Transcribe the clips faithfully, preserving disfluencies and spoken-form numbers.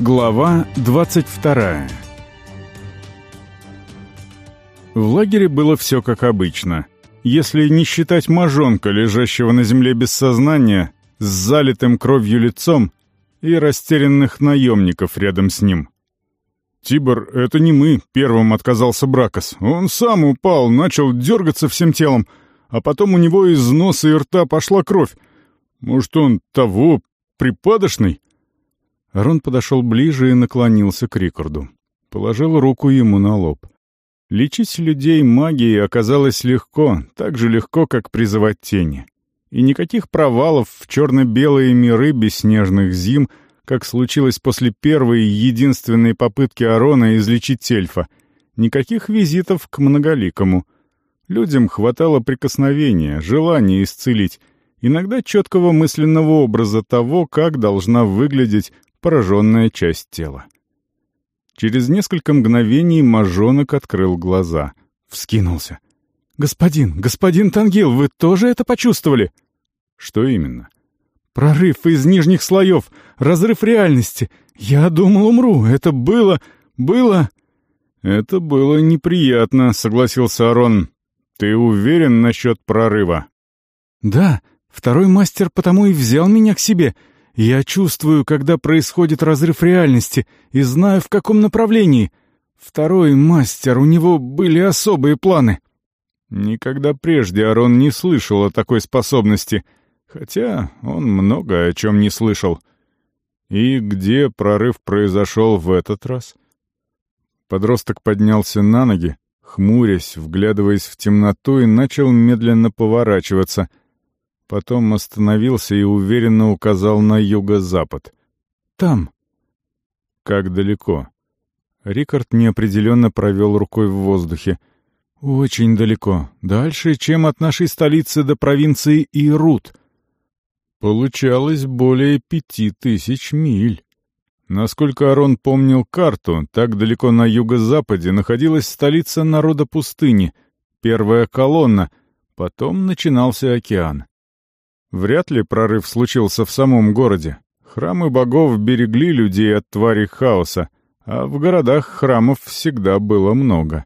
Глава двадцать вторая. В лагере было все как обычно. Если не считать мажонка, лежащего на земле без сознания, с залитым кровью лицом, и растерянных наемников рядом с ним. «Тибор, это не мы», — первым отказался Бракос. «Он сам упал, начал дергаться всем телом, а потом у него из носа и рта пошла кровь. Может, он того, припадочный?» Арон подошел ближе и наклонился к Рикарду. Положил руку ему на лоб. Лечить людей магией оказалось легко, так же легко, как призывать тени. И никаких провалов в черно-белые миры бесснежных зим, как случилось после первой и единственной попытки Арона излечить эльфа. Никаких визитов к Многоликому. Людям хватало прикосновения, желания исцелить, иногда четкого мысленного образа того, как должна выглядеть пораженная часть тела. Через несколько мгновений мажонок открыл глаза. Вскинулся. «Господин, господин Тангил, вы тоже это почувствовали?» «Что именно?» «Прорыв из нижних слоев, разрыв реальности. Я думал, умру. Это было... было...» «Это было неприятно», — согласился Арон. «Ты уверен насчет прорыва?» «Да, второй мастер потому и взял меня к себе. Я чувствую, когда происходит разрыв реальности, и знаю, в каком направлении. Второй мастер, у него были особые планы». Никогда прежде Арон не слышал о такой способности, хотя он много о чем не слышал. И где прорыв произошел в этот раз? Подросток поднялся на ноги, хмурясь, вглядываясь в темноту, и начал медленно поворачиваться. Потом остановился и уверенно указал на юго-запад. «Там». «Как далеко?» Рикард неопределенно провел рукой в воздухе. «Очень далеко. Дальше, чем от нашей столицы до провинции Ирут». Получалось более пяти тысяч миль. Насколько Арон помнил карту, так далеко на юго-западе находилась столица народа пустыни, первая колонна, потом начинался океан. Вряд ли прорыв случился в самом городе. Храмы богов берегли людей от тварей хаоса, а в городах храмов всегда было много.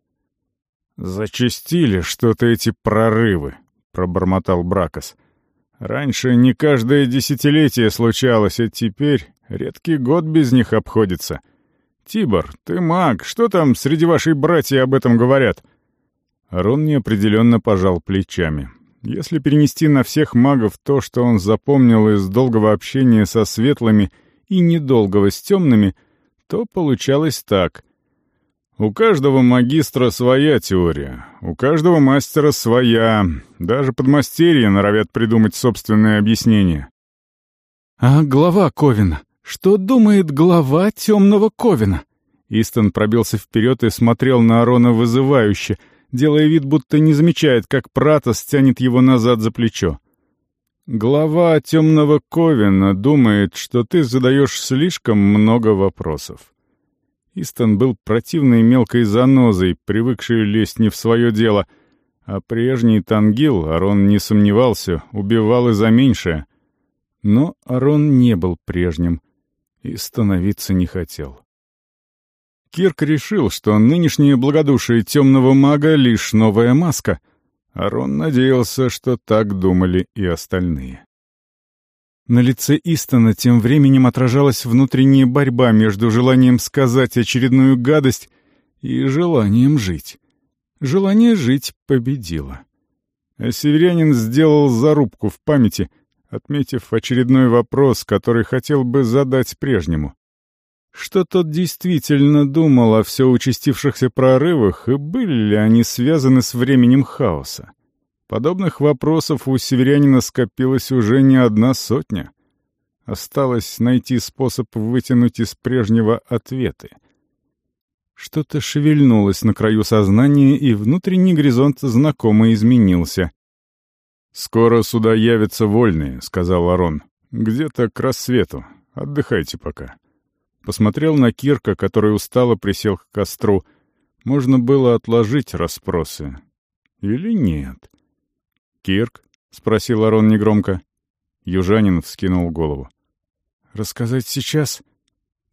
«Зачастили что-то эти прорывы», — пробормотал Бракос. «Раньше не каждое десятилетие случалось, а теперь редкий год без них обходится. Тибор, ты маг, что там среди вашей братьев об этом говорят?» Арон неопределенно пожал плечами. Если перенести на всех магов то, что он запомнил из долгого общения со светлыми и недолгого с темными, то получалось так. У каждого магистра своя теория, у каждого мастера своя, даже подмастерья норовят придумать собственное объяснение. «А глава Ковина? Что думает глава темного Ковина?» Истон пробился вперед и смотрел на Арона вызывающе, делая вид, будто не замечает, как Пратос тянет его назад за плечо. «Глава темного Ковина думает, что ты задаешь слишком много вопросов». Истон был противной мелкой занозой, привыкшей лезть не в свое дело, а прежний Тангил, Арон не сомневался, убивал и за меньшее. Но Арон не был прежним и становиться не хотел. Кирк решил, что нынешнее благодушие темного мага — лишь новая маска. Арон надеялся, что так думали и остальные. На лице Истона тем временем отражалась внутренняя борьба между желанием сказать очередную гадость и желанием жить. Желание жить победило. А северянин сделал зарубку в памяти, отметив очередной вопрос, который хотел бы задать прежнему. Что тот действительно думал о все участившихся прорывах, и были ли они связаны с временем хаоса? Подобных вопросов у северянина скопилось уже не одна сотня. Осталось найти способ вытянуть из прежнего ответы. Что-то шевельнулось на краю сознания, и внутренний горизонт знакомо изменился. «Скоро сюда явятся вольные», — сказал Арон. «Где-то к рассвету. Отдыхайте пока». Посмотрел на Кирка, который устало присел к костру. Можно было отложить расспросы. Или нет? «Кирк?» — спросил Арон негромко. Южанин вскинул голову. «Рассказать сейчас?»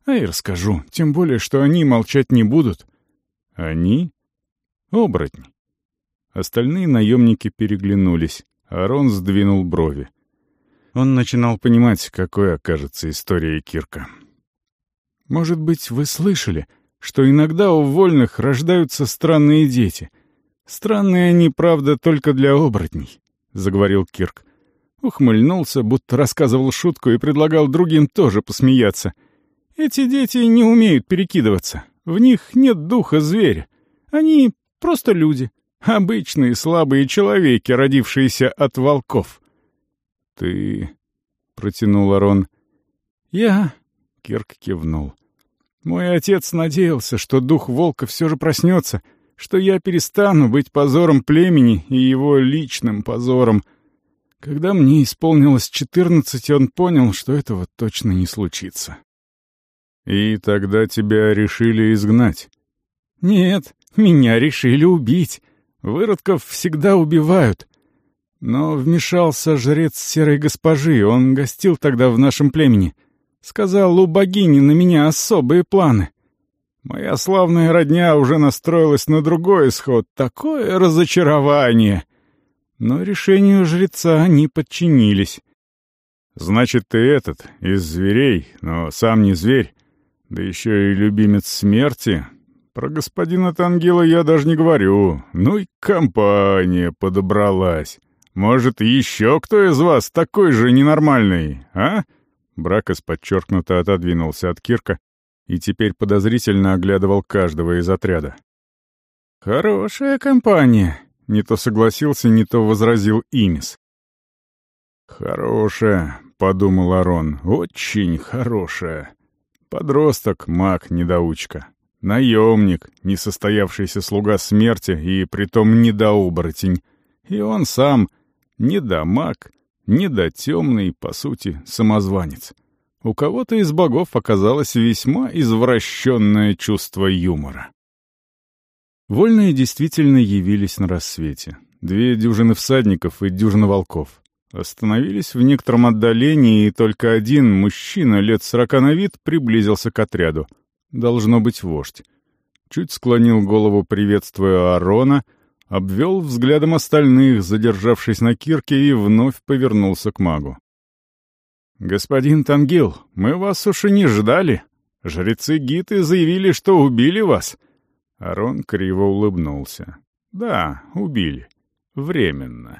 А и расскажу, тем более, что они молчать не будут. Они? Оборотни. Остальные наемники переглянулись, а Рон сдвинул брови. Он начинал понимать, какой окажется история Кирка. «Может быть, вы слышали, что иногда у вольных рождаются странные дети? Странные они, правда, только для оборотней», — заговорил Кирк. Ухмыльнулся, будто рассказывал шутку и предлагал другим тоже посмеяться. «Эти дети не умеют перекидываться. В них нет духа зверя. Они просто люди, обычные слабые человеки, родившиеся от волков». «Ты...» — протянул Арон. «Я...» — Кирк кивнул. «Мой отец надеялся, что дух волка все же проснется, что я перестану быть позором племени и его личным позором. Когда мне исполнилось четырнадцать, он понял, что этого точно не случится». «И тогда тебя решили изгнать?» «Нет, меня решили убить. Выродков всегда убивают. Но вмешался жрец Серой Госпожи, он гостил тогда в нашем племени. Сказал, у богини на меня особые планы. Моя славная родня уже настроилась на другой исход. Такое разочарование!» Но решению жреца они подчинились. «Значит, ты этот, из зверей, но сам не зверь, да еще и любимец смерти. Про господина Тангила я даже не говорю. Ну и компания подобралась. Может, еще кто из вас такой же ненормальный, а?» Бракос подчеркнуто отодвинулся от Кирка и теперь подозрительно оглядывал каждого из отряда. «Хорошая компания», — не то согласился, не то возразил Имис. «Хорошая», — подумал Арон, — «очень хорошая. Подросток, маг-недоучка, наемник, несостоявшийся слуга смерти и притом недооборотень, и он сам недомаг, недотемный, по сути, самозванец. У кого-то из богов оказалось весьма извращенное чувство юмора». Вольные действительно явились на рассвете. Две дюжины всадников и дюжина волков. Остановились в некотором отдалении, и только один мужчина лет сорока на вид приблизился к отряду. Должно быть вождь. Чуть склонил голову, приветствуя Арона, обвел взглядом остальных, задержавшись на Кирке, и вновь повернулся к магу. «Господин Тангил, мы вас уж и не ждали. Жрецы Гиты заявили, что убили вас». Арон криво улыбнулся. «Да, убили. Временно.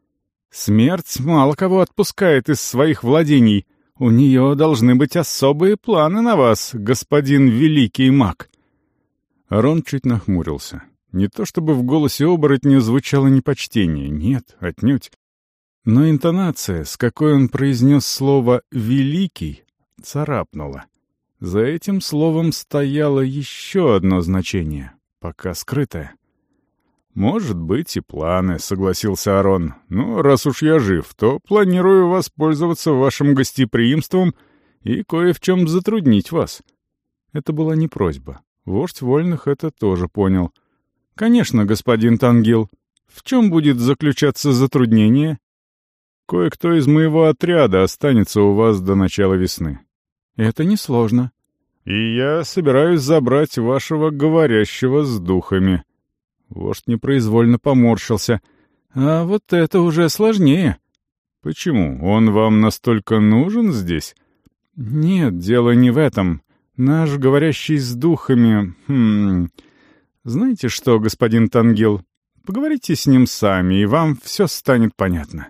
Смерть мало кого отпускает из своих владений. У нее должны быть особые планы на вас, господин великий маг». Арон чуть нахмурился. Не то чтобы в голосе оборотня звучало непочтение, нет, отнюдь. Но интонация, с какой он произнес слово «великий», царапнула. За этим словом стояло еще одно значение, пока скрытое. «Может быть и планы», — согласился Арон. «Но раз уж я жив, то планирую воспользоваться вашим гостеприимством и кое в чем затруднить вас». Это была не просьба. Вождь вольных это тоже понял. «Конечно, господин Тангил. В чем будет заключаться затруднение?» «Кое-кто из моего отряда останется у вас до начала весны». «Это несложно». «И я собираюсь забрать вашего говорящего с духами». Вождь непроизвольно поморщился. «А вот это уже сложнее». «Почему? Он вам настолько нужен здесь?» «Нет, дело не в этом. Наш говорящий с духами... Хм... Знаете что, господин Тангил, поговорите с ним сами, и вам все станет понятно».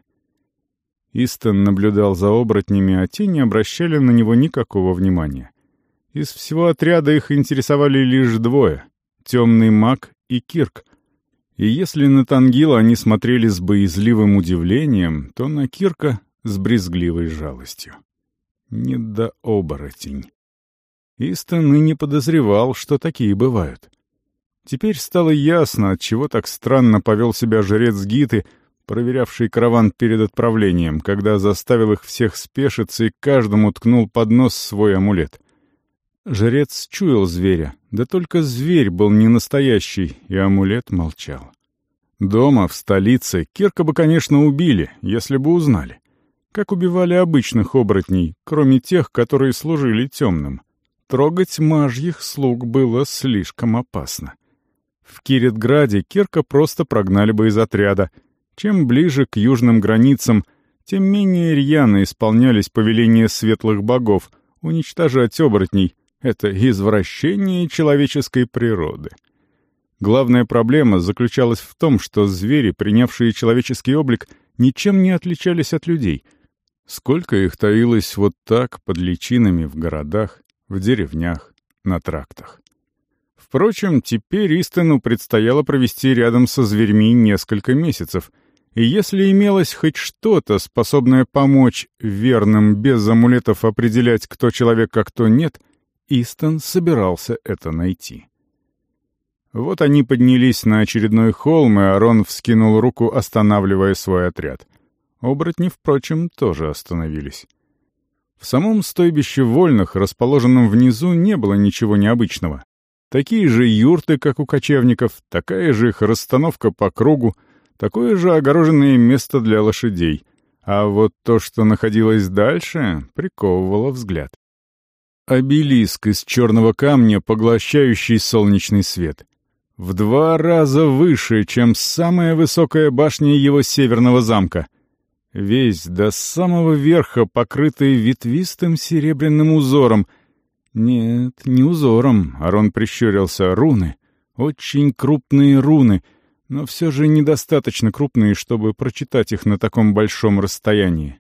Истон наблюдал за оборотнями, а те не обращали на него никакого внимания. Из всего отряда их интересовали лишь двое — темный маг и Кирк. И если на Тангила они смотрели с боязливым удивлением, то на Кирка — с брезгливой жалостью. Недооборотень. Истон и не подозревал, что такие бывают. Теперь стало ясно, отчего так странно повел себя жрец Гиты, проверявший караван перед отправлением, когда заставил их всех спешиться и каждому ткнул под нос свой амулет. Жрец чуял зверя, да только зверь был не настоящий, и амулет молчал. Дома, в столице, Кирка бы, конечно, убили, если бы узнали. Как убивали обычных оборотней, кроме тех, которые служили темным. трогать мажьих слуг было слишком опасно. В Киритграде Кирка просто прогнали бы из отряда. Чем ближе к южным границам, тем менее рьяно исполнялись повеления светлых богов уничтожать оборотней. Это извращение человеческой природы. Главная проблема заключалась в том, что звери, принявшие человеческий облик, ничем не отличались от людей. Сколько их таилось вот так под личинами в городах, в деревнях, на трактах. Впрочем, теперь Истону предстояло провести рядом со зверьми несколько месяцев, и если имелось хоть что-то, способное помочь верным без амулетов определять, кто человек, а кто нет, Истон собирался это найти. Вот они поднялись на очередной холм, и Арон вскинул руку, останавливая свой отряд. Оборотни, впрочем, тоже остановились. В самом стойбище вольных, расположенном внизу, не было ничего необычного. Такие же юрты, как у кочевников, такая же их расстановка по кругу, такое же огороженное место для лошадей. А вот то, что находилось дальше, приковывало взгляд. Обелиск из черного камня, поглощающий солнечный свет. В два раза выше, чем самая высокая башня его северного замка. Весь до самого верха покрытый ветвистым серебряным узором. Нет, не узором, Арон прищурился, руны. Очень крупные руны, но все же недостаточно крупные, чтобы прочитать их на таком большом расстоянии.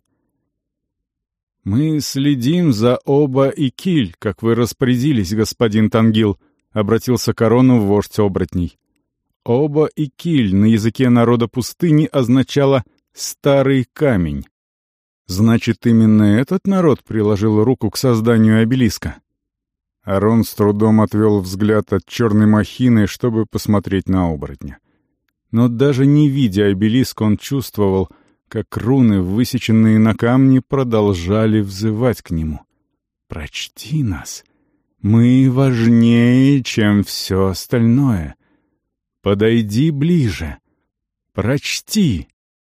«Мы следим за Оба и Киль, как вы распорядились, господин Тангил», — обратился к Арону вождь оборотней. Оба и Киль на языке народа пустыни означало «старый камень». Значит, именно этот народ приложил руку к созданию обелиска. Арон с трудом отвел взгляд от черной махины, чтобы посмотреть на оборотня. Но даже не видя обелиск, он чувствовал, как руны, высеченные на камне, продолжали взывать к нему. «Прочти нас. Мы важнее, чем все остальное. Подойди ближе. Прочти».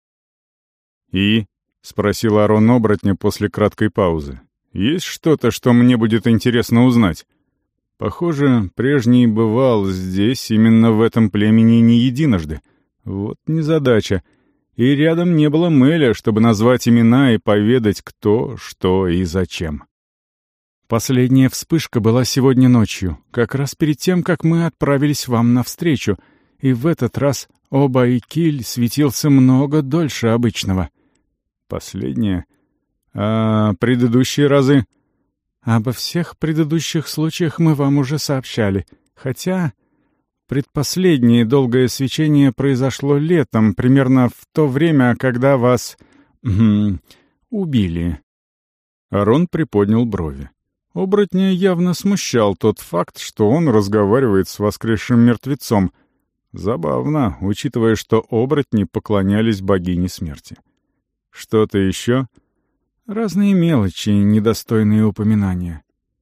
«И?» — спросил Арон оборотня после краткой паузы. «Есть что-то, что мне будет интересно узнать?» Похоже, прежний бывал здесь, именно в этом племени, не единожды. Вот незадача. И рядом не было Мэля, чтобы назвать имена и поведать, кто, что и зачем. Последняя вспышка была сегодня ночью, как раз перед тем, как мы отправились вам навстречу, и в этот раз Оба и Киль светился много дольше обычного. Последняя? А предыдущие разы? Обо всех предыдущих случаях мы вам уже сообщали, хотя предпоследнее долгое свечение произошло летом, примерно в то время, когда вас... М-м, убили. Арон приподнял брови. Оборотня явно смущал тот факт, что он разговаривает с воскресшим мертвецом. Забавно, учитывая, что оборотни поклонялись богине смерти. Что-то еще? Разные мелочи, недостойные упоминания.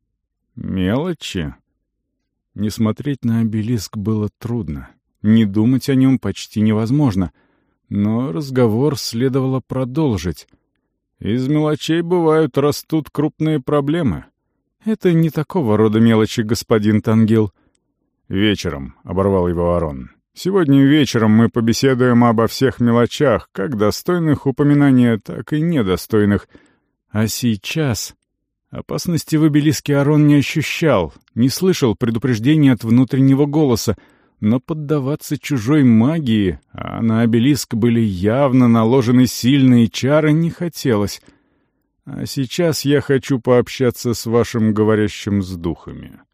Мелочи? Не смотреть на обелиск было трудно. Не думать о нем почти невозможно. Но разговор следовало продолжить. Из мелочей бывают растут крупные проблемы. Это не такого рода мелочи, господин Тангил. Вечером, — оборвал его Арон. Сегодня вечером мы побеседуем обо всех мелочах, как достойных упоминания, так и недостойных. А сейчас... Опасности в обелиске Арон не ощущал, не слышал предупреждения от внутреннего голоса, но поддаваться чужой магии, а на обелиск были явно наложены сильные чары, не хотелось. А сейчас я хочу пообщаться с вашим говорящим с духами.